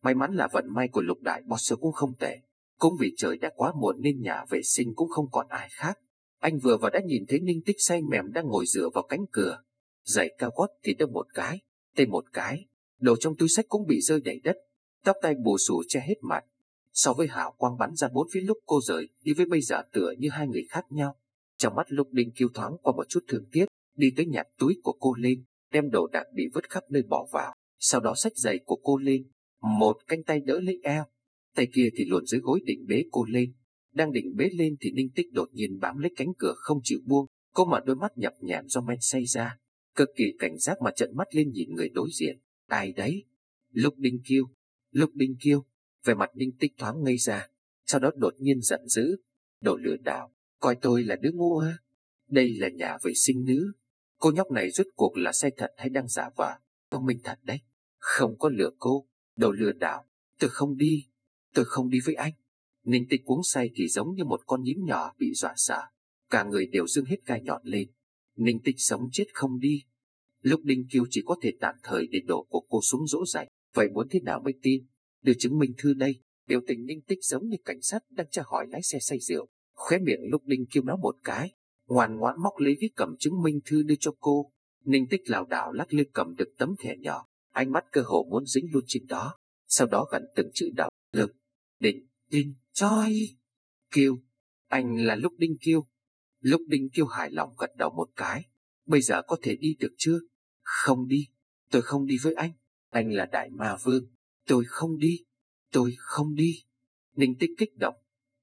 May mắn là vận may của Lục đại boss cũng không tệ. Cũng vì trời đã quá muộn nên nhà vệ sinh cũng không còn ai khác. Anh vừa vào đã nhìn thấy Ninh Tích say mềm đang ngồi dựa vào cánh cửa. Giày cao gót thì đâm một cái, tê một cái, đồ trong túi xách cũng bị rơi đầy đất, tóc tai bù xù che hết mặt. So với hào quang bắn ra bốn phía lúc cô rời đi với bây giờ tựa như hai người khác nhau. Trong mắt Lục Đinh Kiêu thoáng qua một chút thương tiếc, đi tới nhặt túi của cô lên, đem đồ đạc bị vứt khắp nơi bỏ vào, sau đó xách giày của cô lên, một cánh tay đỡ lấy eo, tay kia thì luồn dưới gối định bế cô lên. Đang định bế lên thì Ninh Tích đột nhiên bám lấy cánh cửa không chịu buông. Cô mở đôi mắt nhập nhèm do men say ra, cực kỳ cảnh giác mà trợn mắt lên nhìn người đối diện. Ai đấy? Lục Đinh Kiêu. Lục Đinh Kiêu. Về mặt Ninh Tích thoáng ngây ra, sau đó đột nhiên giận dữ. Đồ lừa đảo, coi tôi là đứa ngu à? Đây là nhà vệ sinh nữ. Cô nhóc này rốt cuộc là say thật hay đang giả vờ? Thông minh thật đấy. Không có lừa cô. Đồ lừa đảo. Tôi không đi. Tôi không đi với anh. Ninh Tích uống say thì giống như một con nhím nhỏ bị dọa sợ, cả người đều dương hết gai nhọn lên. Ninh Tích sống chết không đi. Lúc Đinh Kiêu chỉ có thể tạm thời để đồ của cô xuống dỗ dành. Vậy muốn thế nào mới tin? Đưa chứng minh thư đây. Biểu tình Ninh Tích giống như cảnh sát đang tra hỏi lái xe say rượu. Khóe miệng Lúc Đinh Kiêu nói một cái, ngoan ngoãn móc lấy viết cầm chứng minh thư đưa cho cô. Ninh Tích lảo đảo lắc lư cầm được tấm thẻ nhỏ, ánh mắt cơ hồ muốn dính luôn trên đó. Sau đó gần từng chữ đọc: Lực Định Đinh Choi Kiêu. Anh là Lúc Đinh Kiêu. Lúc Đinh Kiêu hài lòng gật đầu một cái. Bây giờ có thể đi được chưa? Không đi. Tôi không đi với anh. Anh là Đại Ma Vương. Tôi không đi. Tôi không đi. Ninh Tích kích động.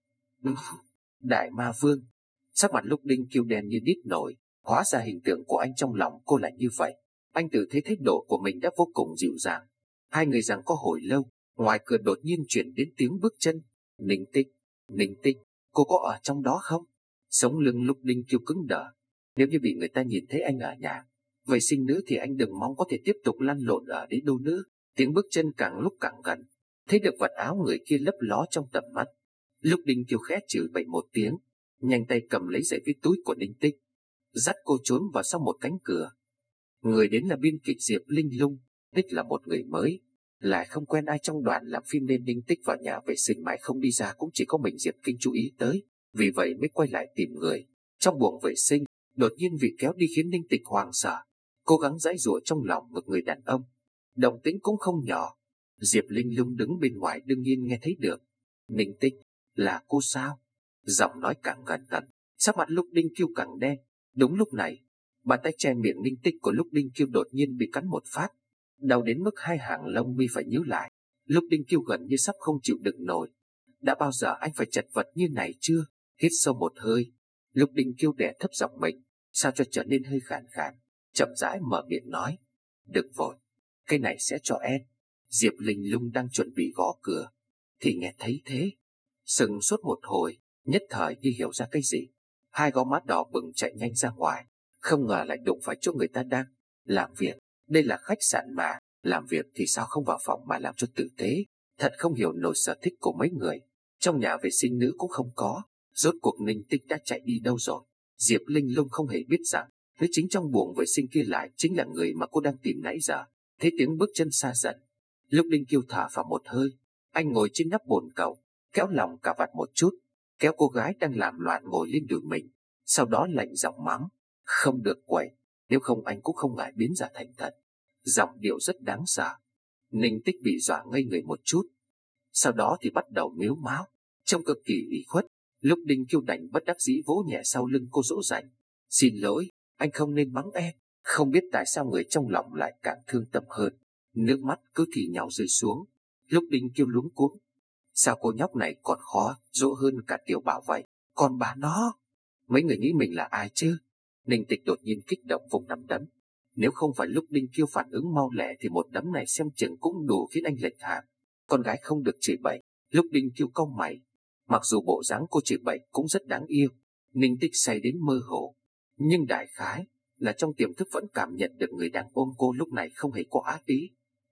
Đại Ma Vương. Sắc mặt Lúc Đinh Kiêu đen như đít nổi. Hóa ra hình tượng của anh trong lòng cô là như vậy. Anh tự thấy thái độ của mình đã vô cùng dịu dàng. Hai người giằng co hồi lâu, ngoài cửa đột nhiên chuyển đến tiếng bước chân. Ninh Tích, Ninh Tích, cô có ở trong đó không? Sống lưng Lúc Đinh Kiêu cứng đờ. Nếu như bị người ta nhìn thấy anh ở nhà vệ sinh nữ thì anh đừng mong có thể tiếp tục lăn lộn ở đấy đâu nữa. Tiếng bước chân càng lúc càng gần, thấy được vật áo người kia lấp ló trong tầm mắt. Lúc Đinh Kiêu khẽ chửi bậy một tiếng, nhanh tay cầm lấy giày viết túi của Ninh Tích, dắt cô trốn vào sau một cánh cửa. Người đến là biên kịch Diệp Linh Lung. Tích là một người mới, lại không quen ai trong đoàn làm phim nên Ninh Tích vào nhà vệ sinh mãi không đi ra, cũng chỉ có mình Diệp Kinh chú ý tới, vì vậy mới quay lại tìm người. Trong buồng vệ sinh, đột nhiên vị kéo đi khiến Ninh Tích hoảng sợ, cố gắng giãy giụa trong lòng một người đàn ông. Động tĩnh cũng không nhỏ. Diệp Linh Lung đứng bên ngoài đương nhiên nghe thấy được. Ninh Tích, là cô sao? Giọng nói càng gần gần, sắc mặt Lúc Đinh Kiêu càng đen. Đúng lúc này, bàn tay che miệng Ninh Tích của Lúc Đinh Kiêu đột nhiên bị cắn một phát, đau đến mức hai hàng lông mi phải nhíu lại. Lúc Đinh Kiêu gần như sắp không chịu đựng nổi. Đã bao giờ anh phải chật vật như này chưa? Hít sâu một hơi, Lúc Đinh Kiêu đè thấp giọng mình, sao cho trở nên hơi khàn khàn, chậm rãi mở miệng nói: Đừng vội, cái này sẽ cho em. Diệp Linh Lung đang chuẩn bị gõ cửa thì nghe thấy thế, sững sốt một hồi, nhất thời như hiểu ra cái gì, hai gò má đỏ bừng chạy nhanh ra ngoài. Không ngờ lại đụng phải chỗ người ta đang làm việc. Đây là khách sạn mà, làm việc thì sao không vào phòng mà làm cho tử tế. Thật không hiểu nổi sở thích của mấy người. Trong nhà vệ sinh nữ cũng không có. Rốt cuộc Ninh Tích đã chạy đi đâu rồi? Diệp Linh Lung không hề biết rằng thứ chính trong buồng vệ sinh kia lại chính là người mà cô đang tìm nãy giờ. Thấy tiếng bước chân xa dần, Lúc Đinh Kiêu thở vào một hơi. Anh ngồi trên nắp bồn cầu, kéo lòng cà vạt một chút, kéo cô gái đang làm loạn ngồi lên đùi mình, sau đó lạnh giọng mắng: Không được quậy, nếu không anh cũng không ngại biến giả thành thật. Giọng điệu rất đáng sợ. Ninh Tích bị dọa ngây người một chút, sau đó thì bắt đầu mếu máo, trông cực kỳ ủy khuất. Lúc Đinh Kiêu đành bất đắc dĩ vỗ nhẹ sau lưng cô dỗ dành: Xin lỗi, anh không nên mắng em. Không biết tại sao người trong lòng lại càng thương tâm hơn. Nước mắt cứ thì nhào rơi xuống. Lúc Đinh Kiêu luống cuống, sao cô nhóc này còn khó dỗ hơn cả Tiểu Bảo vậy? Còn bà nó, mấy người nghĩ mình là ai chứ? Ninh Tịch đột nhiên kích động vùng nắm đấm. Nếu không phải Lúc Đinh Kiêu phản ứng mau lẹ thì một đấm này xem chừng cũng đủ khiến anh lệch hàm. Con gái không được chửi bậy. Lúc Đinh Kiêu cau mày. Mặc dù bộ dáng cô chửi bậy cũng rất đáng yêu, Ninh Tịch say đến mơ hồ, nhưng đại khái là trong tiềm thức vẫn cảm nhận được người đang ôm cô lúc này không hề có ác ý.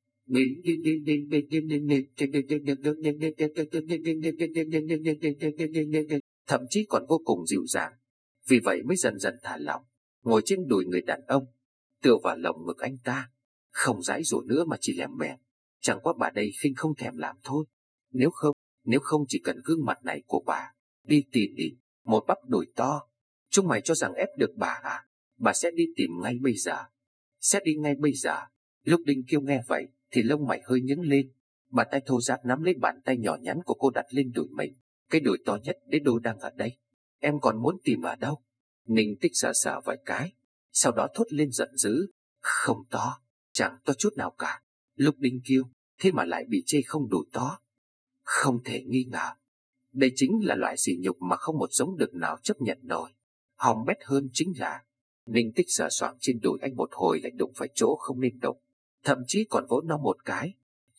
Thậm chí còn vô cùng dịu dàng. Vì vậy mới dần dần thả lỏng, ngồi trên đùi người đàn ông, tựa vào lồng ngực anh ta, không giãy giụa nữa mà chỉ lèm bèm. Chẳng qua bà đây khinh không thèm làm thôi. Nếu không chỉ cần gương mặt này của bà đi tìm một bắp đùi to, chúng mày cho rằng ép được bà à? Bà sẽ đi tìm ngay bây giờ. Sẽ đi ngay bây giờ. Lúc Đinh Kiêu nghe vậy thì lông mày hơi nhướng lên. Bàn tay thô ráp nắm lấy bàn tay nhỏ nhắn của cô đặt lên đùi mình. Cái đùi to nhất đến đô đang ở đây. Em còn muốn tìm ở đâu? Ninh Tích sờ sờ vài cái, sau đó thốt lên giận dữ. Không to, chẳng to chút nào cả. Lúc Đinh Kiêu, thế mà lại bị chê không đủ to. Không thể nghi ngờ. Đây chính là loại sỉ nhục mà không một giống đực nào chấp nhận nổi. Hòng bét hơn chính là Ninh Tích sờ soạng trên đùi anh một hồi lại đụng phải chỗ không nên đụng, thậm chí còn vỗ nó một cái.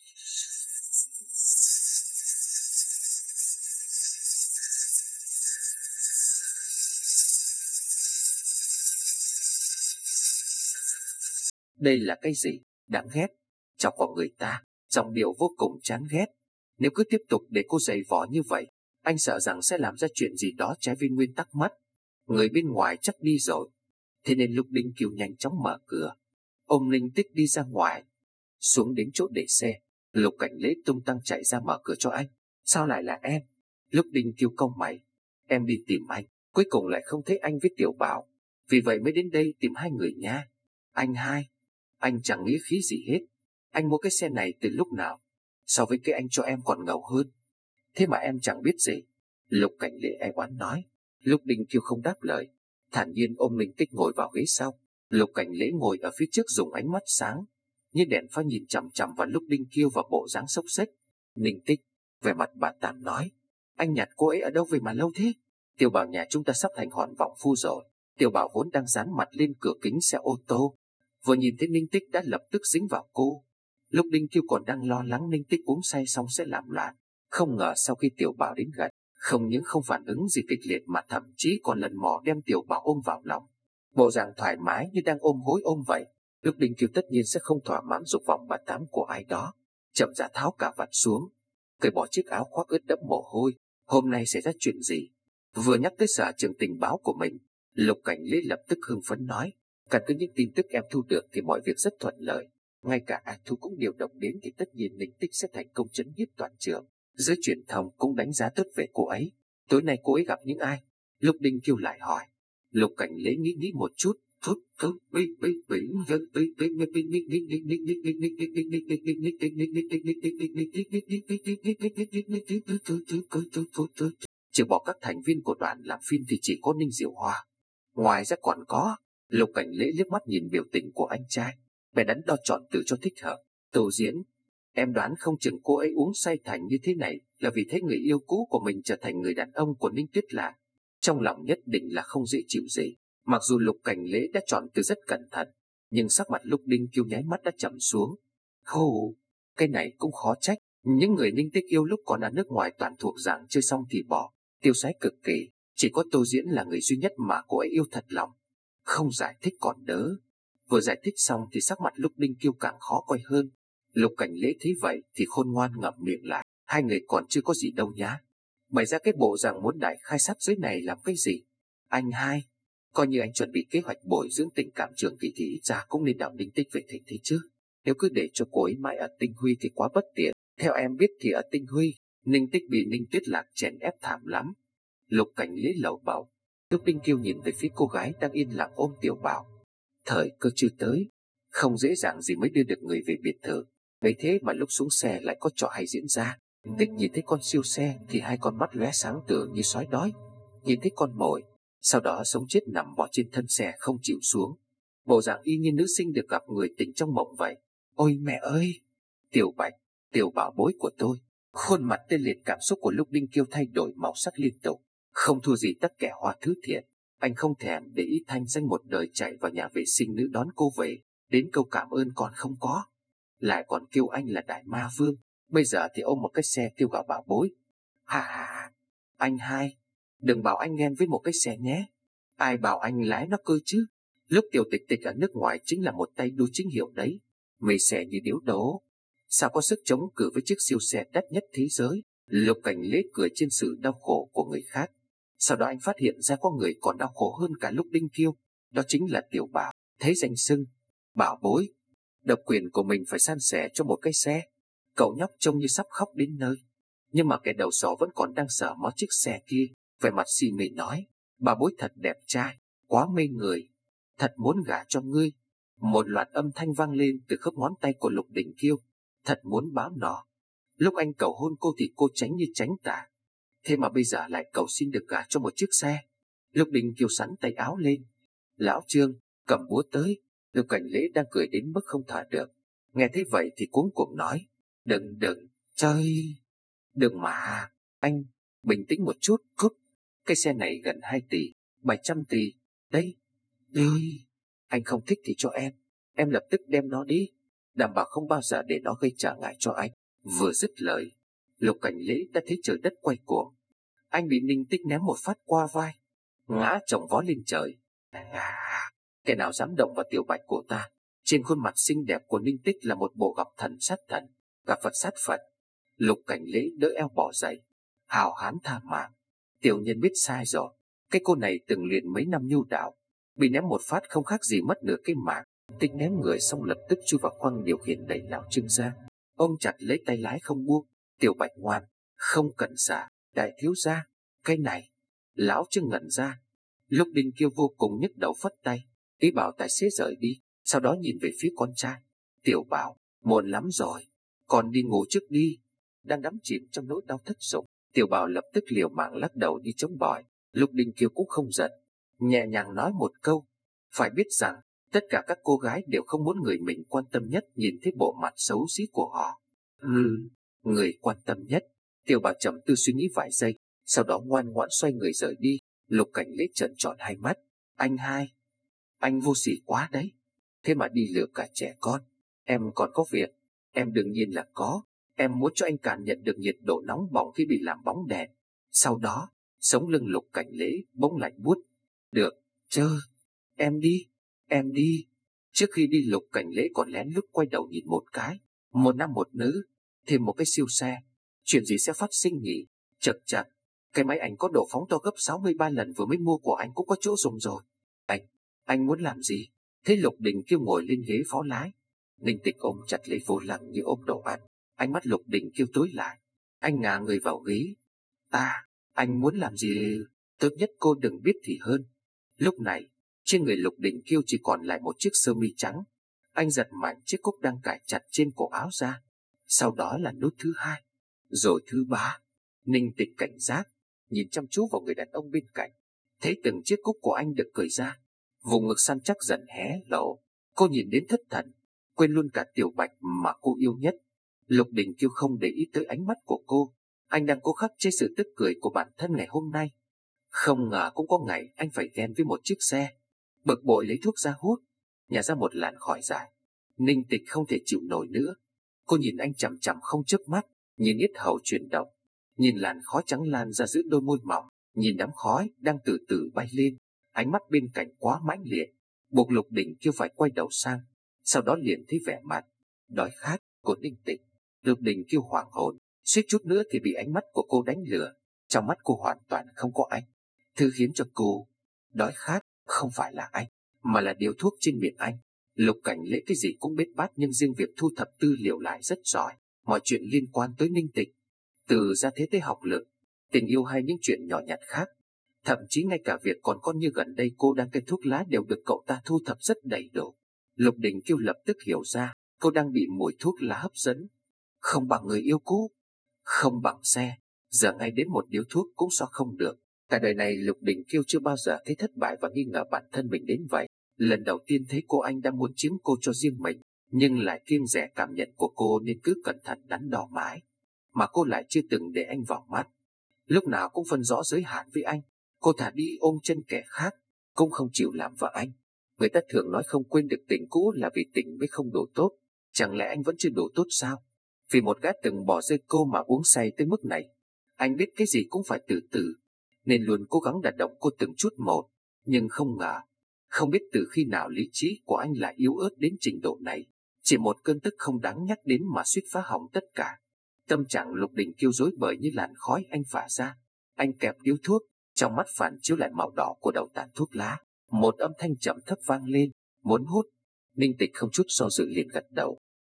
Đây là cái gì? Đáng ghét. Chọc vào người ta, giọng điệu vô cùng chán ghét. Nếu cứ tiếp tục để cô giày vò như vậy, anh sợ rằng sẽ làm ra chuyện gì đó trái với nguyên tắc mất. Người bên ngoài chắc đi rồi. Thế nên lúc Đinh Kiều nhanh chóng mở cửa, ôm Ninh Tích đi ra ngoài. Xuống đến chỗ để xe, Lục Cảnh Lễ tung tăng chạy ra mở cửa cho anh. Sao lại là em? Lúc Đinh Kiều cau mày. Em đi tìm anh, cuối cùng lại không thấy anh với Tiểu Bảo, vì vậy mới đến đây tìm hai người nha. Anh hai, anh chẳng nghĩ khí gì hết. Anh mua cái xe này từ lúc nào? So với cái anh cho em còn ngầu hơn. Thế mà em chẳng biết gì. Lục Cảnh Lễ e oán nói. Lúc Đinh Kiều không đáp lời, thản nhiên ôm Ninh Tích ngồi vào ghế sau. Lục Cảnh Lễ ngồi ở phía trước dùng ánh mắt sáng như đèn pha nhìn chằm chằm vào lúc Đinh Kiêu và bộ dáng xốc xếch. Ninh Tích, vẻ mặt bà tạm nói. Anh nhặt cô ấy ở đâu về mà lâu thế? Tiểu Bảo nhà chúng ta sắp thành hòn vọng phu rồi. Tiểu Bảo vốn đang dán mặt lên cửa kính xe ô tô, vừa nhìn thấy Ninh Tích đã lập tức dính vào cô. Lúc Đinh Kiêu còn đang lo lắng Ninh Tích uống say xong sẽ làm loạn, không ngờ sau khi Tiểu Bảo đến gần, không những không phản ứng gì kịch liệt mà thậm chí còn lần mò đem Tiểu Bảo ôm vào lòng, bộ dạng thoải mái như đang ôm gối ôm vậy. Lúc Đinh Kiêu tất nhiên sẽ không thỏa mãn dục vọng bà tám của ai đó, chậm rãi tháo cả vạt xuống, cởi bỏ chiếc áo khoác ướt đẫm mồ hôi. Hôm nay xảy ra chuyện gì? Vừa nhắc tới sở trường tình báo của mình, Lục Cảnh Lễ lập tức hưng phấn nói. Căn cứ những tin tức em thu được thì mọi việc rất thuận lợi. Ngay cả A Thu cũng điều động đến thì tất nhiên Ninh Tích sẽ thành công chấn nhiếp toàn trường. Giới truyền thông cũng đánh giá tốt về cô ấy. Tối nay cô ấy gặp những ai? Lúc Đinh Kiêu lại hỏi. Lục Cảnh Lễ nghĩ một chút. Trừ bỏ các thành viên của đoàn làm phim thì chỉ có Ninh Diệu Hoa. Ngoài ra còn có. Lục Cảnh Lễ liếc mắt nhìn biểu tình của anh trai, bèn đắn đo chọn từ cho thích hợp. Tô Diễn, em đoán không chừng cô ấy uống say thành như thế này là vì thấy người yêu cũ của mình trở thành người đàn ông của Ninh Tuyết Lạc. Trong lòng nhất định là không dễ chịu gì. Mặc dù Lục Cảnh Lễ đã chọn từ rất cẩn thận, nhưng sắc mặt Lục Đinh Kiêu nháy mắt đã trầm xuống. Hô, cái này cũng khó trách. Những người Ninh Tích yêu lúc còn ở nước ngoài toàn thuộc dạng chơi xong thì bỏ, tiêu sái cực kỳ. Chỉ có Tô Diễn là người duy nhất mà cô ấy yêu thật lòng. Không giải thích còn đỡ. Vừa giải thích xong thì sắc mặt Lục Đinh Kiêu càng khó coi hơn. Lục Cảnh Lễ thấy vậy thì khôn ngoan ngậm miệng lại. Hai người còn chưa có gì đâu nhá. Bày ra cái bộ rằng muốn đại khai sát giới này làm cái gì? Anh hai, coi như anh chuẩn bị kế hoạch bồi dưỡng tình cảm trường kỳ thì ít ra cũng nên đạo Ninh Tích về thành thế chứ. Nếu cứ để cho cô ấy mãi ở Tinh Huy thì quá bất tiện. Theo em biết thì ở Tinh Huy, Ninh Tích bị Ninh Tuyết Lạc chèn ép thảm lắm. Lục Cảnh Lễ lầu bầu. Lúc Đinh Kiêu nhìn về phía cô gái đang yên lặng ôm Tiểu Bảo. Thời cơ chưa tới, không dễ dàng gì mới đưa được người về biệt thự. Vậy thế mà lúc xuống xe lại có trò hay diễn ra. Tích nhìn thấy con siêu xe thì hai con mắt lóe sáng tưởng như sói đói. Nhìn thấy con mồi, sau đó sống chết nằm bò trên thân xe không chịu xuống. Bộ dạng y như nữ sinh được gặp người tình trong mộng vậy. Ôi mẹ ơi! Tiểu Bạch, Tiểu Bảo bối của tôi. Khuôn mặt tê liệt cảm xúc của lúc Đinh Kiêu thay đổi màu sắc liên tục. Không thua gì tất kẻ Hoa Thứ Thiện. Anh không thèm để ý thanh danh một đời chạy vào nhà vệ sinh nữ đón cô về, đến câu cảm ơn còn không có. Lại còn kêu anh là Đại Ma Vương. Bây giờ thì ôm một cái xe kêu gào bảo bối. Hà, anh hai, đừng bảo anh ghen với một cái xe nhé. Ai bảo anh lái nó cơ chứ? Lúc Tiểu Tịch Tịch ở nước ngoài chính là một tay đua chính hiệu đấy. Mê xe như điếu đố, sao có sức chống cự với chiếc siêu xe đắt nhất thế giới? Lục Cảnh Lễ cười trên sự đau khổ của người khác. Sau đó anh phát hiện ra có người còn đau khổ hơn cả lúc Đinh Kiêu. Đó chính là Tiểu Bảo. Thấy danh xưng bảo bối, độc quyền của mình phải san sẻ cho một cái xe. Cậu nhóc trông như sắp khóc đến nơi, nhưng mà kẻ đầu sỏ vẫn còn đang sờ mó chiếc xe kia, vẻ mặt si mê nói: bà bối thật đẹp trai, quá mê người, thật muốn gả cho ngươi. Một loạt âm thanh vang lên từ khớp ngón tay của Lục Đình Kiêu, thật muốn bám nó. Lúc anh cầu hôn cô thì cô tránh như tránh tà, thế mà bây giờ lại cầu xin được gả cho một chiếc xe. Lục Đình Kiêu sắn tay áo lên: lão Trương, cầm búa tới. Lục Cảnh Lễ đang cười đến mức không thở được, nghe thấy vậy thì cuống cuồng nói: đừng chơi, đừng mà, anh, bình tĩnh một chút, Cúc. Cái xe này gần 2 tỷ, 700 tỷ, đây, đi. Anh không thích thì cho em lập tức đem nó đi, đảm bảo không bao giờ để nó gây trở ngại cho anh. Vừa dứt lời, Lục Cảnh Lễ đã thấy trời đất quay cuồng. Anh bị Ninh Tích ném một phát qua vai, ngã chồng vó lên trời. Kẻ nào dám động vào tiểu bạch của ta? Trên khuôn mặt xinh đẹp của Ninh Tích là một bộ gặp thần sát thần, gặp Phật sát Phật. Lục Cảnh Lễ đỡ eo bỏ dậy: hào hán tha mạng, tiểu nhân biết sai rồi. Cái cô này từng luyện mấy năm nhu đạo, bị ném một phát không khác gì mất nửa cái mạng. Tích ném người xong lập tức chui vào khoang điều khiển đẩy lão Trương ra, ôm chặt lấy tay lái không buông. Tiểu Bạch ngoan, không cần xả, đại thiếu gia. Cái này, lão Trương ngẩn ra. Lục Đình Kiêu vô cùng nhức đầu phất tay, ý bảo tài xế rời đi, sau đó nhìn về phía con trai: Tiểu Bảo, muộn lắm rồi, con đi ngủ trước đi. Đang đắm chìm trong nỗi đau thất dụng, Tiểu Bảo lập tức liều mạng lắc đầu đi chống bỏi. Lục Đình Kiêu cũng không giận, nhẹ nhàng nói một câu: phải biết rằng tất cả các cô gái đều không muốn người mình quan tâm nhất nhìn thấy bộ mặt xấu xí của họ. Người quan tâm nhất. Tiểu Bảo trầm tư suy nghĩ vài giây, sau đó ngoan ngoãn xoay người rời đi. Lục Cảnh Lễ trợn tròn hai mắt: anh hai, anh vô sỉ quá đấy, thế mà đi lừa cả trẻ con. Em còn có việc. Em đương nhiên là có. Em muốn cho anh cảm nhận được nhiệt độ nóng bỏng khi bị làm bóng đèn. Sau đó, sống lưng Lục Cảnh Lễ bỗng lạnh buốt. Được, chơi, em đi, em đi. Trước khi đi, Lục Cảnh Lễ còn lén lút quay đầu nhìn một cái. Một nam một nữ, thêm một cái siêu xe. Chuyện gì sẽ phát sinh nhỉ? Chật chật, cái máy ảnh có độ phóng to gấp 63 lần vừa mới mua của anh cũng có chỗ dùng rồi. Anh muốn làm gì? Thế Lục Đình Kiêu ngồi lên ghế phó lái. Ninh Tịch ôm chặt lấy vô lăng như ôm đồ ăn. Ánh mắt Lục Đình Kiêu tối lại. Anh ngả người vào ghế. Anh muốn làm gì? Tốt nhất cô đừng biết thì hơn. Lúc này, trên người Lục Đình Kiêu chỉ còn lại một chiếc sơ mi trắng. Anh giật mạnh chiếc cúc đang cài chặt trên cổ áo ra. Sau đó là nút thứ hai, rồi thứ ba. Ninh Tịch cảnh giác, nhìn chăm chú vào người đàn ông bên cạnh. Thấy từng chiếc cúc của anh được cởi ra, vùng ngực săn chắc dần hé lộ. Cô nhìn đến thất thần, quên luôn cả Tiểu Bạch mà cô yêu nhất. Lục Đình Kiêu không để ý tới ánh mắt của cô. Anh đang cố khắc chế sự tức cười của bản thân ngày hôm nay. Không ngờ cũng có ngày anh phải ghen với một chiếc xe. Bực bội lấy thuốc ra hút, nhả ra một làn khói dài. Ninh Tịch không thể chịu nổi nữa. Cô nhìn anh chằm chằm không chớp mắt, nhìn yết hầu chuyển động, nhìn làn khói trắng lan ra giữa đôi môi mỏng, nhìn đám khói đang từ từ bay lên. Ánh mắt bên cạnh quá mãnh liệt, buộc Lục Đình Kiêu phải quay đầu sang. Sau đó liền thấy vẻ mặt đói khát của Ninh Tịch. Lục Đình Kiêu hoảng hồn, suýt chút nữa thì bị ánh mắt của cô đánh lừa. Trong mắt cô hoàn toàn không có anh. Thứ khiến cho cô đói khát không phải là anh, mà là điếu thuốc trên miệng anh. Lục Cảnh Lễ cái gì cũng biết bát, nhưng riêng việc thu thập tư liệu lại rất giỏi. Mọi chuyện liên quan tới Ninh Tịch, từ gia thế tới học lực, tình yêu hay những chuyện nhỏ nhặt khác, thậm chí ngay cả việc còn con như gần đây cô đang cây thuốc lá đều được cậu ta thu thập rất đầy đủ. Lục Đình Kiêu lập tức hiểu ra cô đang bị mùi thuốc lá hấp dẫn. Không bằng người yêu cũ, không bằng xe, giờ ngay đến một điếu thuốc cũng so không được. Cả đời này Lục Đình Kiêu chưa bao giờ thấy thất bại và nghi ngờ bản thân mình đến vậy. Lần đầu tiên thấy cô, anh đang muốn chiếm cô cho riêng mình, nhưng lại kiêng dè cảm nhận của cô nên cứ cẩn thận đắn đo mãi. Mà cô lại chưa từng để anh vào mắt, lúc nào cũng phân rõ giới hạn với anh. Cô thả đi ôm chân kẻ khác, cũng không chịu làm vợ anh. Người ta thường nói không quên được tình cũ là vì tình mới không đủ tốt. Chẳng lẽ anh vẫn chưa đủ tốt sao? Vì một gã từng bỏ rơi cô mà uống say tới mức này. Anh biết cái gì cũng phải từ từ, nên luôn cố gắng đả động cô từng chút một. Nhưng không ngờ, không biết từ khi nào lý trí của anh lại yếu ớt đến trình độ này. Chỉ một cơn tức không đáng nhắc đến mà suýt phá hỏng tất cả. Tâm trạng Lục Đình Kiêu rối bời như làn khói anh phả ra. Anh kẹp điếu thuốc, trong mắt phản chiếu lại màu đỏ của đầu tàn thuốc lá. Một âm thanh trầm thấp vang lên: muốn hút. Ninh Tịch không chút do dự liền gật đầu.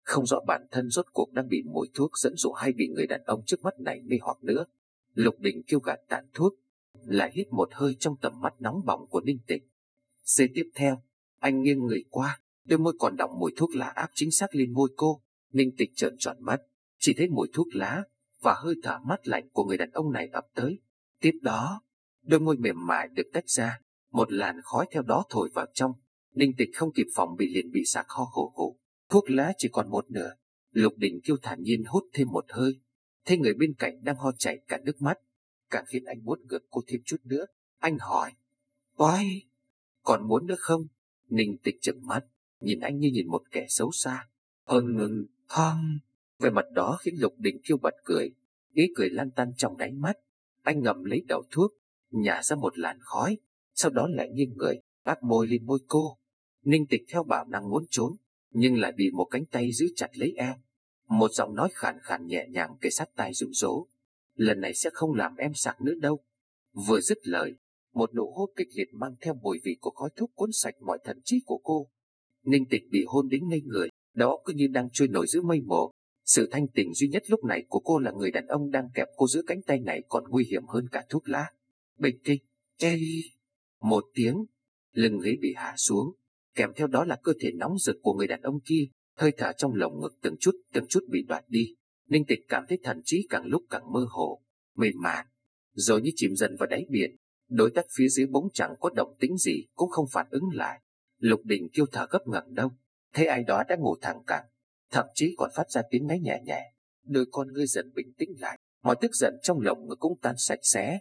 Không rõ bản thân rốt cuộc đang bị mùi thuốc dẫn dụ hay bị người đàn ông trước mắt này mê hoặc nữa. Lục Đình Kiêu gạt tàn thuốc, lại hít một hơi trong tầm mắt nóng bỏng của Ninh Tịch. Giây tiếp theo, anh nghiêng người qua, đôi môi còn đọng mùi thuốc lá áp chính xác lên môi cô. Ninh Tịch trợn tròn mắt, chỉ thấy mùi thuốc lá và hơi thở mát lạnh của người đàn ông này ập tới. Tiếp đó, đôi môi mềm mại được tách ra, một làn khói theo đó thổi vào trong. Ninh Tịch không kịp phòng bị liền bị sặc ho khổ khổ. Thuốc lá chỉ còn một nửa. Lục Đình Kiêu thản nhiên hút thêm một hơi, thấy người bên cạnh đang ho chảy cả nước mắt, càng khiến anh muốn ngược cô thêm chút nữa. Anh hỏi: "Oai, còn muốn nữa không?" Ninh Tịch trừng mắt, nhìn anh như nhìn một kẻ xấu xa. Không. Về mặt đó khiến Lục Đình Kiêu bật cười, ý cười lan tan trong đáy mắt. Anh ngậm lấy đầu thuốc, nhả ra một làn khói, sau đó lại nghiêng người, áp môi lên môi cô. Ninh Tịch theo bản năng muốn trốn, nhưng lại bị một cánh tay giữ chặt lấy eo. Một giọng nói khàn khàn nhẹ nhàng kề sát tai dụ dỗ: "Lần này sẽ không làm em sặc nữa đâu." Vừa dứt lời, một nụ hôn kịch liệt mang theo mùi vị của khói thuốc cuốn sạch mọi thần trí của cô. Ninh Tịch bị hôn đến ngây người, đầu óc cứ như đang trôi nổi giữa mây mù. Sự thanh tỉnh duy nhất lúc này của cô là người đàn ông đang kẹp cô giữa cánh tay này còn nguy hiểm hơn cả thuốc lá. Bình tĩnh, chê. Một tiếng, lưng ghế bị hạ xuống, kèm theo đó là cơ thể nóng rực của người đàn ông kia. Hơi thở trong lồng ngực từng chút bị đoạt đi. Ninh Tịch cảm thấy thần trí càng lúc càng mơ hồ, mềm mại, rồi như chìm dần vào đáy biển. Đối tác phía dưới bỗng chẳng có động tĩnh gì, cũng không phản ứng lại. Lục Đình Kiêu thở gấp ngẩng đầu, thấy ai đó đã ngủ thẳng cẳng, thậm chí còn phát ra tiếng ngáy nhẹ nhẹ. Đôi con ngươi dần bình tĩnh lại, mọi tức giận trong lồng ngực cũng tan sạch sẽ.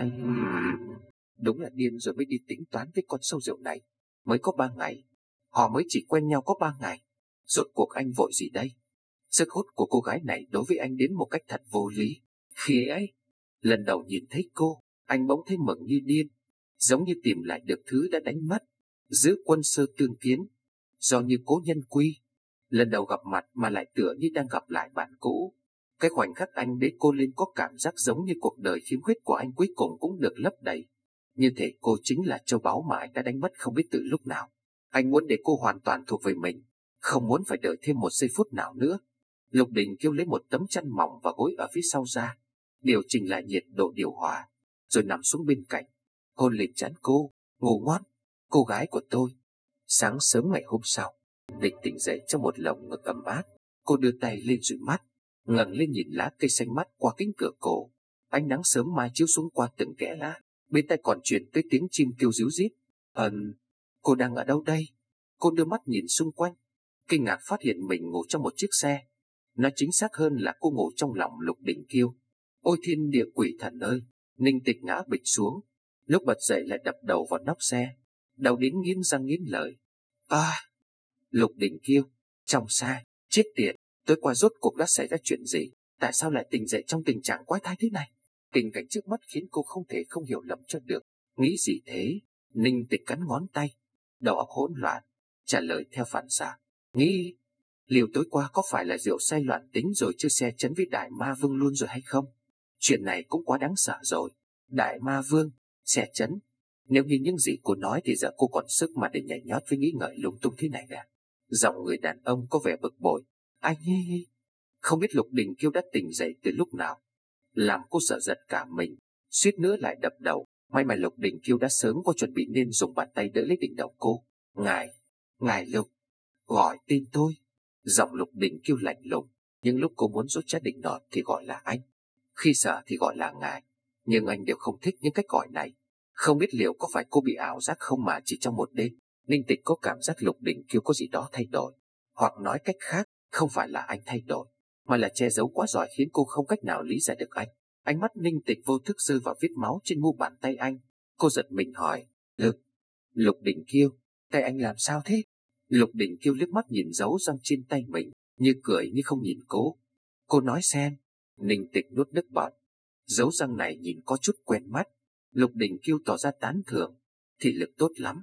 Đúng là điên rồi mới đi tính toán với con sâu rượu này. Mới có 3 ngày, họ mới chỉ quen nhau có 3 ngày. Rốt cuộc anh vội gì đây? Sức hút của cô gái này đối với anh đến một cách thật vô lý. Khi ấy, lần đầu nhìn thấy cô, anh bỗng thấy mừng như điên, giống như tìm lại được thứ đã đánh mất. Giữa quân sơ tương kiến, do như cố nhân quy, lần đầu gặp mặt mà lại tựa như đang gặp lại bạn cũ. Cái khoảnh khắc anh bế cô lên có cảm giác giống như cuộc đời khiếm khuyết của anh cuối cùng cũng được lấp đầy. Như thể cô chính là châu báu mà anh đã đánh mất không biết từ lúc nào. Anh muốn để cô hoàn toàn thuộc về mình, không muốn phải đợi thêm một giây phút nào nữa. Lục Đình kêu lấy một tấm chăn mỏng và gối ở phía sau ra, điều chỉnh lại nhiệt độ điều hòa, rồi nằm xuống bên cạnh, hôn lên trán cô. Ngủ ngon, cô gái của tôi. Sáng sớm ngày hôm sau, Định tỉnh dậy trong một lồng ngực ấm áp. Cô đưa tay lên dụi mắt, ngẩng lên nhìn lá cây xanh mát qua kính cửa cổ. Ánh nắng sớm mai chiếu xuống qua từng kẽ lá, bên tai còn truyền tới tiếng chim kêu ríu rít. Cô đang ở đâu đây? Cô đưa mắt nhìn xung quanh, kinh ngạc phát hiện mình ngủ trong một chiếc xe. Nói chính xác hơn là cô ngủ trong lòng Lục Đình Kiêu. Ôi thiên địa quỷ thần ơi! Ninh Tịch ngã bịch xuống, lúc bật dậy lại đập đầu vào nóc xe, đau đến nghiến răng nghiến lợi. Lục Đình Kiêu, trong sai, chết tiệt, tối qua rốt cuộc đã xảy ra chuyện gì? Tại sao lại tỉnh dậy trong tình trạng quái thai thế này? Tình cảnh trước mắt khiến cô không thể không hiểu lầm cho được. Nghĩ gì thế? Ninh Tịch cắn ngón tay, đầu óc hỗn loạn, trả lời theo phản xạ. Nghĩ, liều tối qua có phải là rượu say loạn tính rồi chưa xe chấn với Đại Ma Vương luôn rồi hay không? Chuyện này cũng quá đáng sợ rồi. Đại Ma Vương, xe chấn. Nếu như những gì cô nói thì giờ cô còn sức mà để nhảy nhót với nghĩ ngợi lung tung thế này à? Giọng người đàn ông có vẻ bực bội. Anh ấy, không biết Lục Đình Kiêu đã tỉnh dậy từ lúc nào, làm cô sợ giật cả mình, suýt nữa lại đập đầu. May mà Lục Đình Kiêu đã sớm có chuẩn bị nên dùng bàn tay đỡ lấy đỉnh đầu cô. Ngài Lục, gọi tên tôi. Giọng Lục Đình Kiêu lạnh lùng, nhưng lúc cô muốn rút chát định nọt thì gọi là anh, khi sợ thì gọi là ngài. Nhưng anh đều không thích những cách gọi này. Không biết liệu có phải cô bị ảo giác không mà chỉ trong một đêm, Ninh Tịch có cảm giác Lục Đình Kiêu có gì đó thay đổi. Hoặc nói cách khác, không phải là anh thay đổi, mà là che giấu quá giỏi khiến cô không cách nào lý giải được anh. Ánh mắt Ninh Tịch vô thức rơi vào vết máu trên mu bàn tay anh. Cô giật mình hỏi, Lục Đình Kiêu, tay anh làm sao thế? Lục Đình Kiêu liếc mắt nhìn dấu răng trên tay mình, như cười như không nhìn cô. Cô nói xem. Ninh Tịch nuốt nước bọt. Dấu răng này nhìn có chút quen mắt. Lục Đình Kiêu tỏ ra tán thưởng. Thị lực tốt lắm.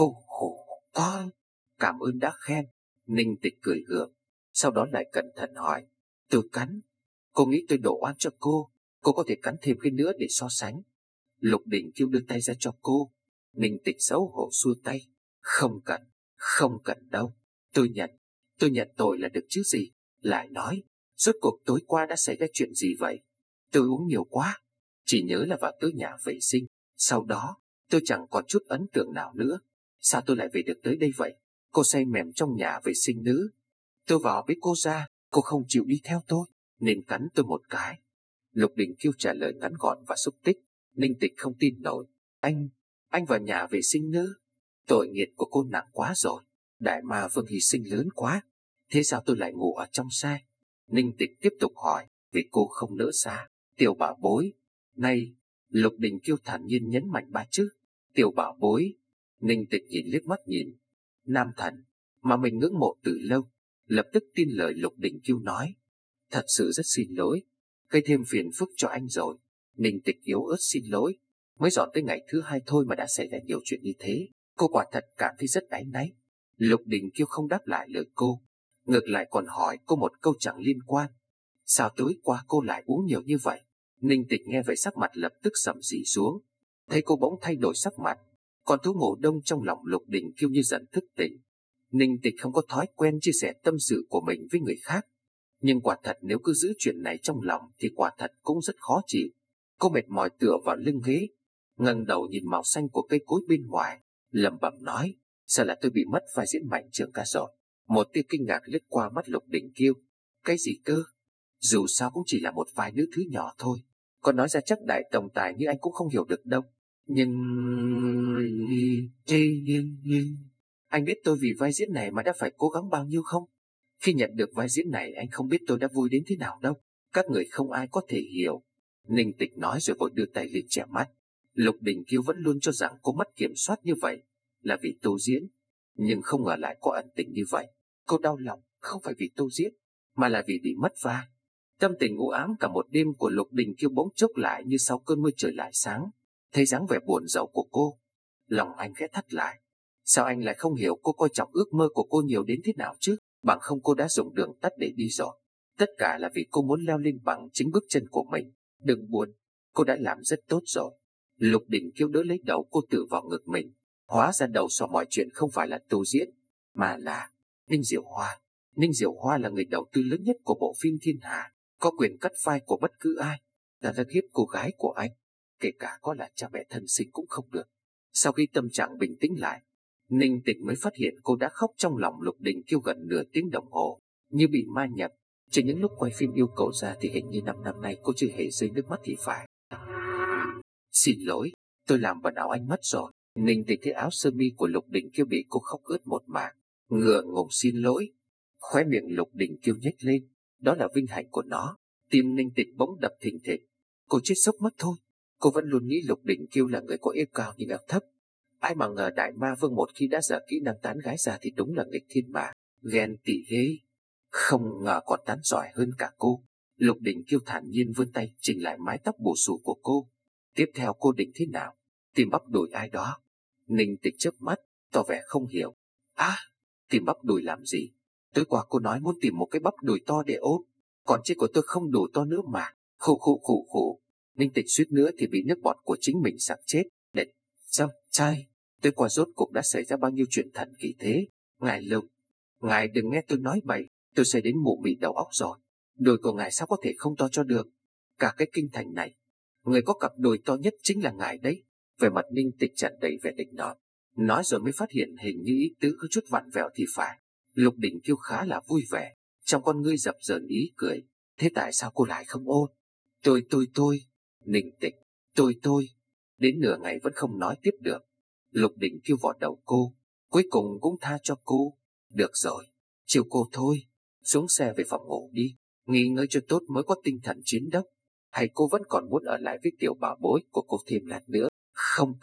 Con. Cảm ơn đã khen. Ninh Tịch cười gượng, sau đó lại cẩn thận hỏi, tôi cắn. Cô nghĩ tôi đổ oan cho cô có thể cắn thêm cái nữa để so sánh. Lục Đình Kiêu đưa tay ra cho cô. Ninh Tịch xấu hổ xua tay. Không cần đâu. Tôi nhận. Tôi nhận tội là được chứ gì. Lại nói, rốt cuộc tối qua đã xảy ra chuyện gì vậy? Tôi uống nhiều quá, chỉ nhớ là vào tới nhà vệ sinh. Sau đó, tôi chẳng còn chút ấn tượng nào nữa. Sao tôi lại về được tới đây vậy? Cô say mềm trong nhà vệ sinh nữ. Tôi vào với cô ra, cô không chịu đi theo tôi, nên cắn tôi một cái. Lục Đình Kiêu trả lời ngắn gọn và xúc tích. Ninh Tịch không tin nổi. Anh vào nhà vệ sinh nữ? Tội nghiệp của cô nặng quá rồi. Đại ma vương hy sinh lớn quá. Thế sao tôi lại ngủ ở trong xe? Ninh Tịch tiếp tục hỏi, vì cô không nỡ xa. Tiểu bảo bối. Này, Lục Đình Kiêu thản nhiên nhấn mạnh ba chữ. Tiểu bảo bối. Ninh Tịch nhìn liếc mắt nhìn nam thần mà mình ngưỡng mộ từ lâu, lập tức tin lời Lục Đình Kiêu nói. Thật sự rất xin lỗi, gây thêm phiền phức cho anh rồi. Ninh Tịch yếu ớt xin lỗi. Mới dọn tới ngày thứ 2 thôi mà đã xảy ra nhiều chuyện như thế. Cô quả thật cảm thấy rất áy náy. Lục Đình Kiêu không đáp lại lời cô, ngược lại còn hỏi cô một câu chẳng liên quan. Sao tối qua cô lại uống nhiều như vậy? Ninh Tịch nghe vậy sắc mặt lập tức sầm xị xuống. Thấy cô bỗng thay đổi sắc mặt, còn thú ngủ đông trong lòng Lục Đình Kiêu như dần thức tỉnh. Ninh Tịch không có thói quen chia sẻ tâm sự của mình với người khác, nhưng quả thật nếu cứ giữ chuyện này trong lòng thì quả thật cũng rất khó chịu. Cô mệt mỏi tựa vào lưng ghế, ngẩng đầu nhìn màu xanh của cây cối bên ngoài, lẩm bẩm nói: Sao là tôi bị mất vai diễn Mạnh Trường Ca rồi? Một tia kinh ngạc lướt qua mắt Lục Đình Kiêu. Cái gì cơ? Dù sao cũng chỉ là một vài nữ thứ nhỏ thôi, còn nói ra chắc đại tổng tài như anh cũng không hiểu được đâu. Nhưng anh biết tôi vì vai diễn này mà đã phải cố gắng bao nhiêu không? Khi nhận được vai diễn này anh không biết tôi đã vui đến thế nào đâu. Các người không ai có thể hiểu. Ninh Tịch nói rồi vội đưa tay lên che mắt. Lục Đình Kiêu vẫn luôn cho rằng cô mất kiểm soát như vậy là vì tô diễn, nhưng không ngờ lại có ẩn tình như vậy. Cô đau lòng không phải vì tô diễn, mà là vì bị mất vai. Tâm tình u ám cả một đêm của Lục Đình Kiêu bỗng chốc lại như sau cơn mưa trời lại sáng. Thấy dáng vẻ buồn rầu của cô, lòng anh khẽ thắt lại. Sao anh lại không hiểu cô coi trọng ước mơ của cô nhiều đến thế nào chứ? Bằng không cô đã dùng đường tắt để đi rồi. Tất cả là vì cô muốn leo lên bằng chính bước chân của mình. Đừng buồn, cô đã làm rất tốt rồi. Lục Đình Kiêu đỡ lấy đầu cô tựa vào ngực mình. Hóa ra đầu sọ mọi chuyện không phải là tô diễn, mà là Ninh Diệu Hoa. Ninh Diệu Hoa là người đầu tư lớn nhất của bộ phim Thiên Hà, có quyền cắt vai của bất cứ ai đã ra hiếp cô gái của anh, kể cả có là cha mẹ thân sinh cũng không được. Sau khi tâm trạng bình tĩnh lại, Ninh Tịch mới phát hiện cô đã khóc trong lòng Lục Đình Kiêu gần nửa tiếng đồng hồ, như bị ma nhập. Chỉ những lúc quay phim yêu cầu ra thì hình như 5 năm nay cô chưa hề rơi nước mắt thì phải. Xin lỗi, tôi làm bẩn áo anh mất rồi. Ninh Tịch thấy áo sơ mi của Lục Đình Kiêu bị cô khóc ướt một mảng, ngượng ngùng xin lỗi. Khóe miệng Lục Đình Kiêu nhếch lên, đó là vinh hạnh của nó. Tim Ninh Tịch bỗng đập thình thịch. Cô chết sốc mất thôi. Cô vẫn luôn nghĩ Lục Đình Kiêu là người có ego cao nhưng áp thấp. Ai mà ngờ đại ma vương một khi đã dở kỹ năng tán gái ra thì đúng là nghịch thiên mà. Ghen tị ghê. Không ngờ còn tán giỏi hơn cả cô. Lục Đình Kiêu thản nhiên vươn tay chỉnh lại mái tóc bù xù của cô. Tiếp theo cô định thế nào? Tìm bắp đùi ai đó? Ninh Tịch chớp mắt, tỏ vẻ không hiểu. Tìm bắp đùi làm gì? Tối qua cô nói muốn tìm một cái bắp đùi to để ốp, còn trên của tôi không đủ to nữa mà. Khụ. Ninh Tịch suýt nữa thì bị nước bọt của chính mình sặc chết. Trai, tối qua rốt cuộc đã xảy ra bao nhiêu chuyện thần kỳ thế? Ngài Lục, ngài đừng nghe tôi nói bậy, tôi sẽ đến mụ mị đầu óc rồi. Đùi của ngài sao có thể không to cho được? Cả cái kinh thành này, người có cặp đùi to nhất chính là ngài đấy. Về mặt Ninh Tịch tràn đầy vẻ định nọt, nói rồi mới phát hiện hình như ý tứ có chút vặn vẹo thì phải. Lục Đình Kiêu khá là vui vẻ, trong con ngươi dập dờn ý cười. Thế tại sao cô lại không ôn? Tôi, Ninh Tịch, tôi. Đến nửa ngày vẫn không nói tiếp được. Lục Đình Kiêu vọt đầu cô, cuối cùng cũng tha cho cô. Được rồi, chiều cô thôi, xuống xe về phòng ngủ đi, nghỉ ngơi cho tốt mới có tinh thần chiến đấu. Hay cô vẫn còn muốn ở lại với tiểu bảo bối của cô thêm lát nữa? Không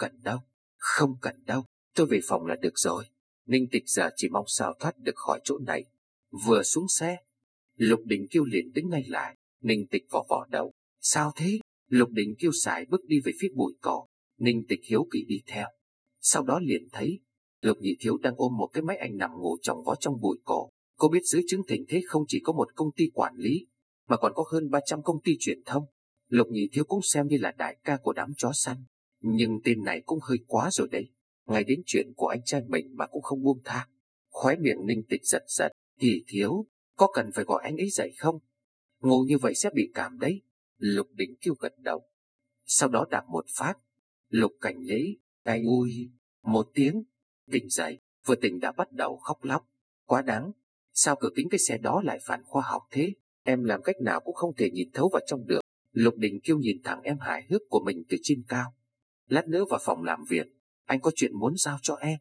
cần đâu, tôi về phòng là được rồi. Ninh Tịch giờ chỉ mong sao thoát được khỏi chỗ này. Vừa xuống xe, Lục Đình Kiêu liền đứng ngay lại. Ninh Tịch vò đầu. Sao thế? Lục Đình Kiêu sải bước đi về phía bụi cỏ. Ninh Tịch hiếu kỳ đi theo. Sau đó liền thấy Lục Nhị Thiếu đang ôm một cái máy ảnh nằm ngủ chồng vó trong bụi cỏ. Cô biết dưới trướng thịnh thế không chỉ có một công ty quản lý, mà còn có hơn 300 công ty truyền thông. Lục Nhị Thiếu cũng xem như là đại ca của đám chó săn, nhưng tên này cũng hơi quá rồi đấy. Ngay đến chuyện của anh trai mình mà cũng không buông tha. Khóe miệng Ninh Tịch giật giật. Thì thiếu, có cần phải gọi anh ấy dậy không? Ngủ như vậy sẽ bị cảm đấy. Lục Đình Kiêu gật đầu. Sau đó đạp một phát. Lục Cảnh Lễ, cái ui, một tiếng, tỉnh dậy, vừa tỉnh đã bắt đầu khóc lóc. Quá đáng, sao cửa kính cái xe đó lại phản khoa học thế? Em làm cách nào cũng không thể nhìn thấu vào trong được. Lục Đình Kiêu nhìn thẳng em hài hước của mình từ trên cao. Lát nữa vào phòng làm việc, anh có chuyện muốn giao cho em.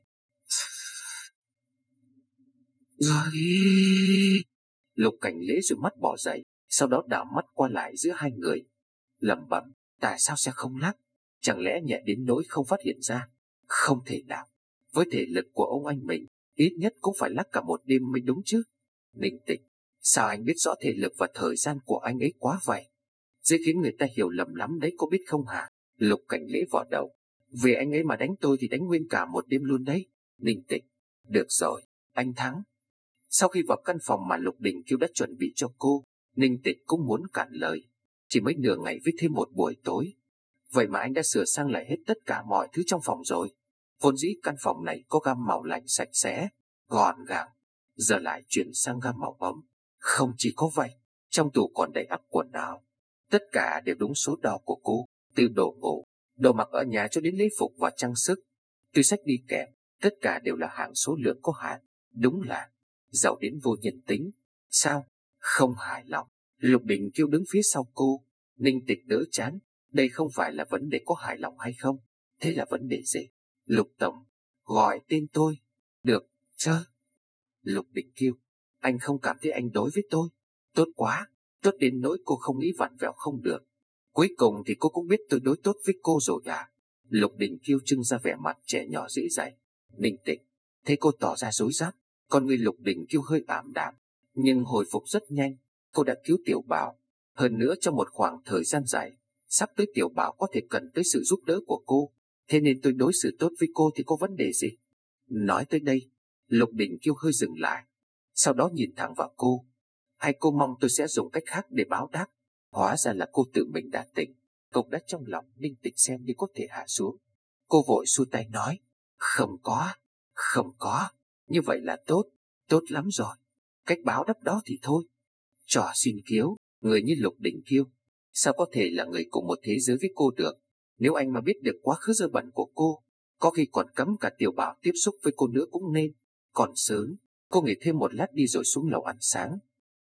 Rồi. Lục Cảnh Lễ rồi mắt bỏ dậy, sau đó đảo mắt qua lại giữa hai người, lẩm bẩm, tại sao sẽ không lắc? Chẳng lẽ nhẹ đến nỗi không phát hiện ra? Không thể nào. Với thể lực của ông anh mình, ít nhất cũng phải lắc cả một đêm mới đúng chứ. Ninh Tịch, sao anh biết rõ thể lực và thời gian của anh ấy quá vậy? Dễ khiến người ta hiểu lầm lắm đấy, có biết không hả? Lục Cảnh Lễ vò đầu. Vì anh ấy mà đánh tôi thì đánh nguyên cả một đêm luôn đấy. Ninh Tịch, được rồi, anh thắng. Sau khi vào căn phòng mà Lục Đình Kiêu đã chuẩn bị cho cô, Ninh Tịch cũng muốn cạn lời. Chỉ mới nửa ngày với thêm một buổi tối. Vậy mà anh đã sửa sang lại hết tất cả mọi thứ trong phòng rồi. Vốn dĩ căn phòng này có gam màu lạnh sạch sẽ, gọn gàng, giờ lại chuyển sang gam màu ấm. Không chỉ có vậy, trong tủ còn đầy ắp quần áo. Tất cả đều đúng số đo của cô, từ đồ ngủ, đồ mặc ở nhà cho đến lễ phục và trang sức. Túi sách đi kèm, tất cả đều là hàng số lượng có hạn. Đúng là giàu đến vô nhân tính. Sao? Không hài lòng. Lục Đình Kiêu đứng phía sau cô. Ninh Tịch đỡ chán. Đây không phải là vấn đề có hài lòng hay không. Thế là vấn đề gì? Lục Tổng, gọi tên tôi. Được, chứ? Lục Đình Kiêu, anh không cảm thấy anh đối với tôi tốt quá, tốt đến nỗi cô không nghĩ vặn vẹo không được. Cuối cùng thì cô cũng biết tôi đối tốt với cô rồi à? Lục Đình Kiêu trưng ra vẻ mặt trẻ nhỏ dễ dãi. Ninh Tịch thấy cô tỏ ra rối rắm, con người Lục Đình Kiêu hơi ảm đạm, nhưng hồi phục rất nhanh. Cô đã cứu Tiểu Bảo, hơn nữa trong một khoảng thời gian dài, sắp tới Tiểu Bảo có thể cần tới sự giúp đỡ của cô, thế nên tôi đối xử tốt với cô thì có vấn đề gì? Nói tới đây, Lục Đình Kiêu hơi dừng lại, sau đó nhìn thẳng vào cô. Hay cô mong tôi sẽ dùng cách khác để báo đáp? Hóa ra là cô tự mình đã tỉnh. Cục đã trong lòng Ninh Tịch xem như có thể hạ xuống. Cô vội xua tay nói, không có, như vậy là tốt, tốt lắm rồi. Cách báo đáp đó thì thôi. Trò xin kiếu, người như Lục Đình Kiêu, sao có thể là người cùng một thế giới với cô được? Nếu anh mà biết được quá khứ dơ bẩn của cô, có khi còn cấm cả Tiểu Bảo tiếp xúc với cô nữa cũng nên. Còn sớm, cô nghỉ thêm một lát đi rồi xuống lầu ăn sáng.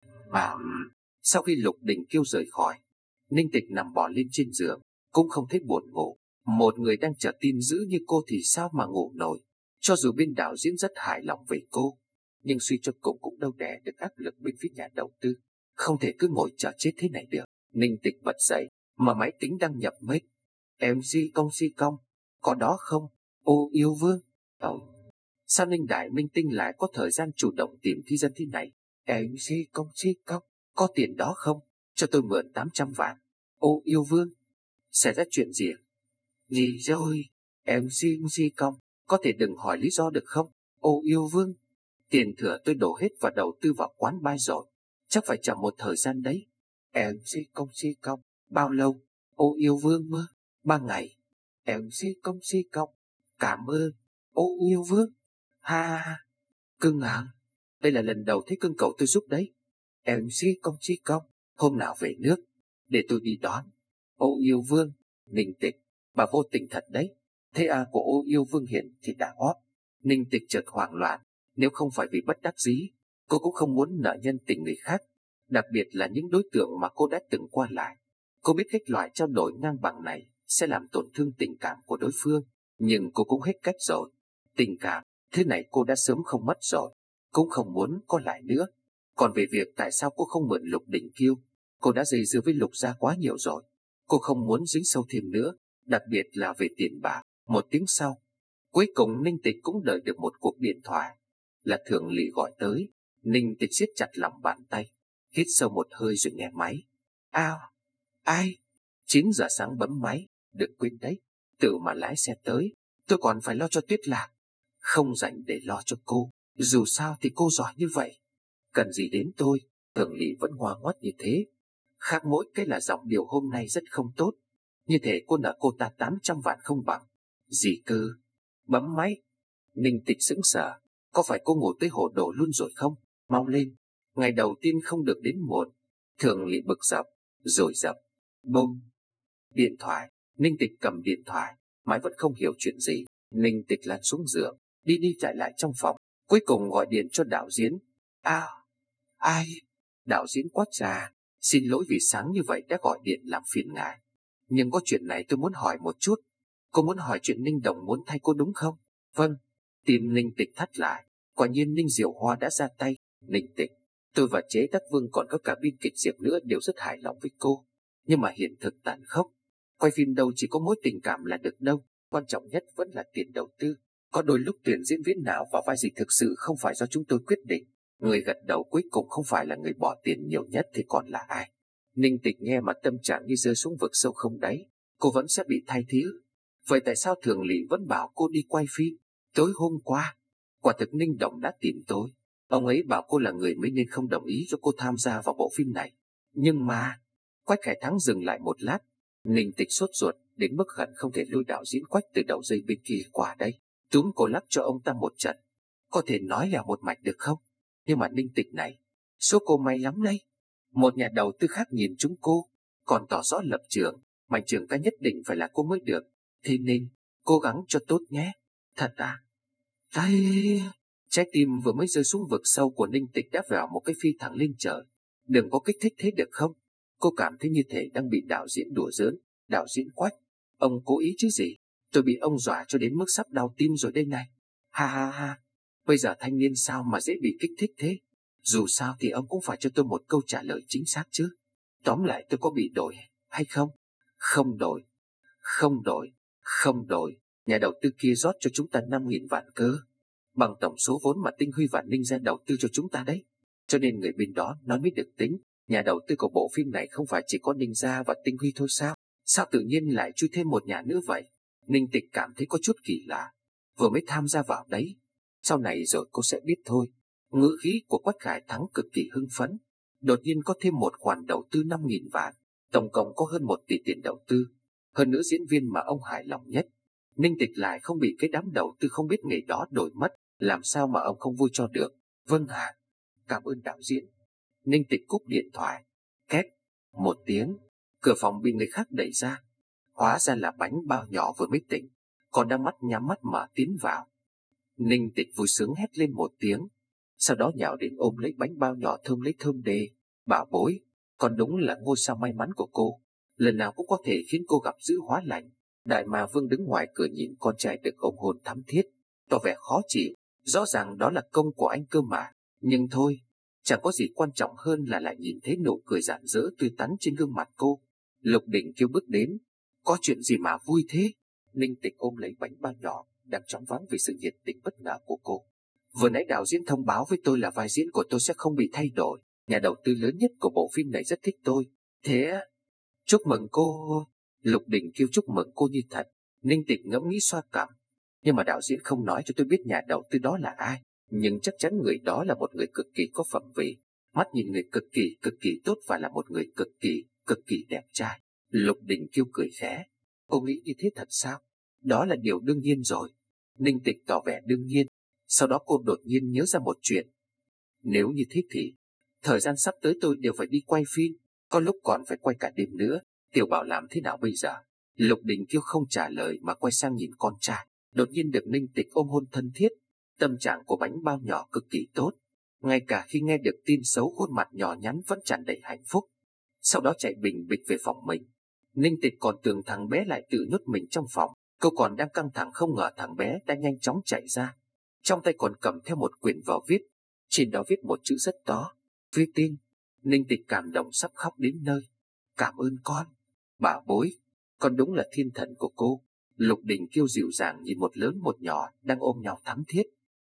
Mà sau khi Lục Đình Kiêu rời khỏi, Ninh Tịch nằm bò lên trên giường, cũng không thấy buồn ngủ. Một người đang chờ tin dữ như cô thì sao mà ngủ nổi? Cho dù bên đạo diễn rất hài lòng về cô, nhưng suy cho cùng cũng đâu đè được áp lực bên phía nhà đầu tư. Không thể cứ ngồi chờ chết thế này được. Ninh Tịch bật dậy, mà máy tính đang nhập mic. Em si công, có đó không? Ô yêu vương. Ồ, sao Ninh Đại Minh Tinh lại có thời gian chủ động tìm thi dân thế này? Em si công, có tiền đó không? Cho tôi mượn 800 vạn. Ô yêu vương, xảy ra chuyện gì? Gì rồi? Em si công, có thể đừng hỏi lý do được không? Ô yêu vương, tiền thừa tôi đổ hết và đầu tư vào quán bar rồi, chắc phải chờ một thời gian đấy. Em si công, bao lâu? Ô yêu vương mơ, 3 ngày. Em si công, cảm ơn. Ô yêu vương, ha, cưng à, đây là lần đầu thấy cưng cậu tôi giúp đấy. Em si công, hôm nào về nước, để tôi đi đón. Ô yêu vương, Ninh Tịch, bà vô tình thật đấy. Thế à của ô yêu vương hiện thì đã hót. Ninh Tịch chợt hoảng loạn, nếu không phải vì bất đắc dĩ, cô cũng không muốn nợ nhân tình người khác, đặc biệt là những đối tượng mà cô đã từng qua lại. Cô biết cách loại trao đổi ngang bằng này sẽ làm tổn thương tình cảm của đối phương, nhưng cô cũng hết cách rồi. Tình cảm, thế này cô đã sớm không mất rồi, cũng không muốn có lại nữa. Còn về việc tại sao cô không mượn Lục Đình Kiêu, cô đã dây dưa với Lục gia quá nhiều rồi. Cô không muốn dính sâu thêm nữa, đặc biệt là về tiền bạc. Một tiếng sau, cuối cùng Ninh Tịch cũng đợi được một cuộc điện thoại. Là Thường Lỵ gọi tới. Ninh Tịch siết chặt lòng bàn tay, hít sâu một hơi rồi nghe máy. Ao, ai? 9 giờ sáng bấm máy, đừng quên đấy, tự mà lái xe tới, tôi còn phải lo cho Tuyết Lạc. Không rảnh để lo cho cô, dù sao thì cô giỏi như vậy. Cần gì đến tôi? Thường Lỵ vẫn ngoan ngoắt như thế. Khác mỗi cái là giọng điệu hôm nay rất không tốt, như thể cô nợ cô ta 800 vạn không bằng. Gì cơ? Bấm máy. Ninh Tịch sững sờ, có phải cô ngủ tới hồ đồ luôn rồi không? mau lên, ngày đầu tiên không được đến muộn. Thường Lị bực dọc, rồi dập, bông. Điện thoại, Ninh Tịch cầm điện thoại, mãi vẫn không hiểu chuyện gì. Ninh Tịch lăn xuống giường, đi đi chạy lại trong phòng, cuối cùng gọi điện cho đạo diễn. À, ai? Đạo diễn quát ra, xin lỗi vì sáng như vậy đã gọi điện làm phiền ngài. Nhưng có chuyện này tôi muốn hỏi một chút. Cô muốn hỏi chuyện Ninh Đồng muốn thay cô đúng không? Vâng. Tim Ninh Tịch thắt lại. Quả nhiên Ninh Diệu Hoa đã ra tay. Ninh Tịch, tôi và Chế Đắc Vương còn có cả biên kịch Diệp nữa đều rất hài lòng với cô. Nhưng mà hiện thực tàn khốc. Quay phim đâu chỉ có mối tình cảm là được đâu. Quan trọng nhất vẫn là tiền đầu tư. Có đôi lúc tuyển diễn viên nào vào vai gì thực sự không phải do chúng tôi quyết định. Người gật đầu cuối cùng không phải là người bỏ tiền nhiều nhất thì còn là ai? Ninh Tịch nghe mà tâm trạng như rơi xuống vực sâu không đáy. Cô vẫn sẽ bị thay thế. Vậy tại sao Thường Lị vẫn bảo cô đi quay phim? Tối hôm qua, quả thực Ninh Đồng đã tìm tôi. Ông ấy bảo cô là người mới nên không đồng ý cho cô tham gia vào bộ phim này. Nhưng mà, Quách Khải Thắng dừng lại một lát. Ninh Tịch sốt ruột đến mức hận không thể lôi đạo diễn Quách từ đầu dây bên kia qua đây, túm cô lắc cho ông ta một trận. Có thể nói là một mạch được không? Nhưng mà Ninh Tịch này, số cô may lắm đấy. Một nhà đầu tư khác nhìn chúng cô, còn tỏ rõ lập trường, Mạnh Trường Ca nhất định phải là cô mới được. Thế nên, cố gắng cho tốt nhé. Thật à? Tay... Trái tim vừa mới rơi xuống vực sâu của Ninh Tịch đã vèo một cái phi thẳng lên trời. Đừng có kích thích thế được không? Cô cảm thấy như thể đang bị đạo diễn đùa giỡn. Đạo diễn Quách, ông cố ý chứ gì? Tôi bị ông dọa cho đến mức sắp đau tim rồi đây này. Ha ha ha, bây giờ thanh niên sao mà dễ bị kích thích thế? Dù sao thì ông cũng phải cho tôi một câu trả lời chính xác chứ. Tóm lại tôi có bị đổi hay không? Không đổi, không đổi, không đổi. Nhà đầu tư kia rót cho chúng ta 5.000 vạn cơ. Bằng tổng số vốn mà Tinh Huy và Ninh ra đầu tư cho chúng ta đấy. Cho nên người bên đó nói mới được tính. Nhà đầu tư của bộ phim này không phải chỉ có Ninh Gia và Tinh Huy thôi sao? Sao tự nhiên lại chui thêm một nhà nữa vậy? Ninh Tịch cảm thấy có chút kỳ lạ. Vừa mới tham gia vào đấy. Sau này rồi cô sẽ biết thôi. Ngữ khí của Quách Khải Thắng cực kỳ hưng phấn. Đột nhiên có thêm một khoản đầu tư 5.000 vạn. Tổng cộng có hơn 1 tỷ tiền đầu tư. Hơn nữa diễn viên mà ông hài lòng nhất. Ninh Tịch lại không bị cái đám đầu tư không biết nghề đó đổi mất. Làm sao mà ông không vui cho được? Vâng ạ. Cảm ơn đạo diễn. Ninh Tịch cúp điện thoại. Két. Một tiếng. Cửa phòng bị người khác đẩy ra. Hóa ra là Bánh Bao Nhỏ vừa mới tỉnh, còn đang mắt nhắm mắt mở tiến vào. Ninh Tịch vui sướng hét lên một tiếng. Sau đó nhào đến ôm lấy Bánh Bao Nhỏ thơm lấy thơm đề. Bảo bối, còn đúng là ngôi sao may mắn của cô. Lần nào cũng có thể khiến cô gặp dữ hóa lành. Đại Ma Vương đứng ngoài cửa nhìn con trai được ôm hôn thắm thiết, tỏ vẻ khó chịu. Rõ ràng đó là công của anh cơ mà. Nhưng thôi, chẳng có gì quan trọng hơn là lại nhìn thấy nụ cười rạng rỡ tươi tắn trên gương mặt cô. Lục Đình kêu bước đến. Có chuyện gì mà vui thế? Ninh Tịch ôm lấy Bánh Bao Nhỏ, đang choáng váng vì sự nhiệt tình bất ngờ của cô. Vừa nãy đạo diễn thông báo với tôi là vai diễn của tôi sẽ không bị thay đổi. Nhà đầu tư lớn nhất của bộ phim này rất thích tôi. Thế chúc mừng cô. Lục Đình kêu chúc mừng cô như thật. Ninh Tịch ngẫm nghĩ xoa cằm. Nhưng mà đạo diễn không nói cho tôi biết nhà đầu tư đó là ai. Nhưng chắc chắn người đó là một người cực kỳ có phẩm vị. Mắt nhìn người cực kỳ tốt và là một người cực kỳ đẹp trai. Lục Đình kêu cười khẽ. Cô nghĩ như thế thật sao? Đó là điều đương nhiên rồi. Ninh Tịch tỏ vẻ đương nhiên. Sau đó cô đột nhiên nhớ ra một chuyện. Nếu như thế thì thời gian sắp tới tôi đều phải đi quay phim. Có lúc còn phải quay cả đêm nữa. Tiểu Bảo làm thế nào bây giờ? Lục Đình kêu không trả lời mà quay sang nhìn con trai. Đột nhiên được Ninh Tịch ôm hôn thân thiết. Tâm trạng của Bánh Bao Nhỏ cực kỳ tốt. Ngay cả khi nghe được tin xấu khuôn mặt nhỏ nhắn vẫn tràn đầy hạnh phúc. Sau đó chạy bình bịch về phòng mình. Ninh Tịch còn tưởng thằng bé lại tự nhốt mình trong phòng. Cô còn đang căng thẳng không ngờ thằng bé đã nhanh chóng chạy ra. Trong tay còn cầm theo một quyển vở viết. Trên đó viết một chữ rất to. Viết tin. Ninh Tịch cảm động sắp khóc đến nơi. Cảm ơn con. Bảo bối, con đúng là thiên thần của cô. Lục Đình kêu dịu dàng nhìn một lớn một nhỏ đang ôm nhau thắm thiết.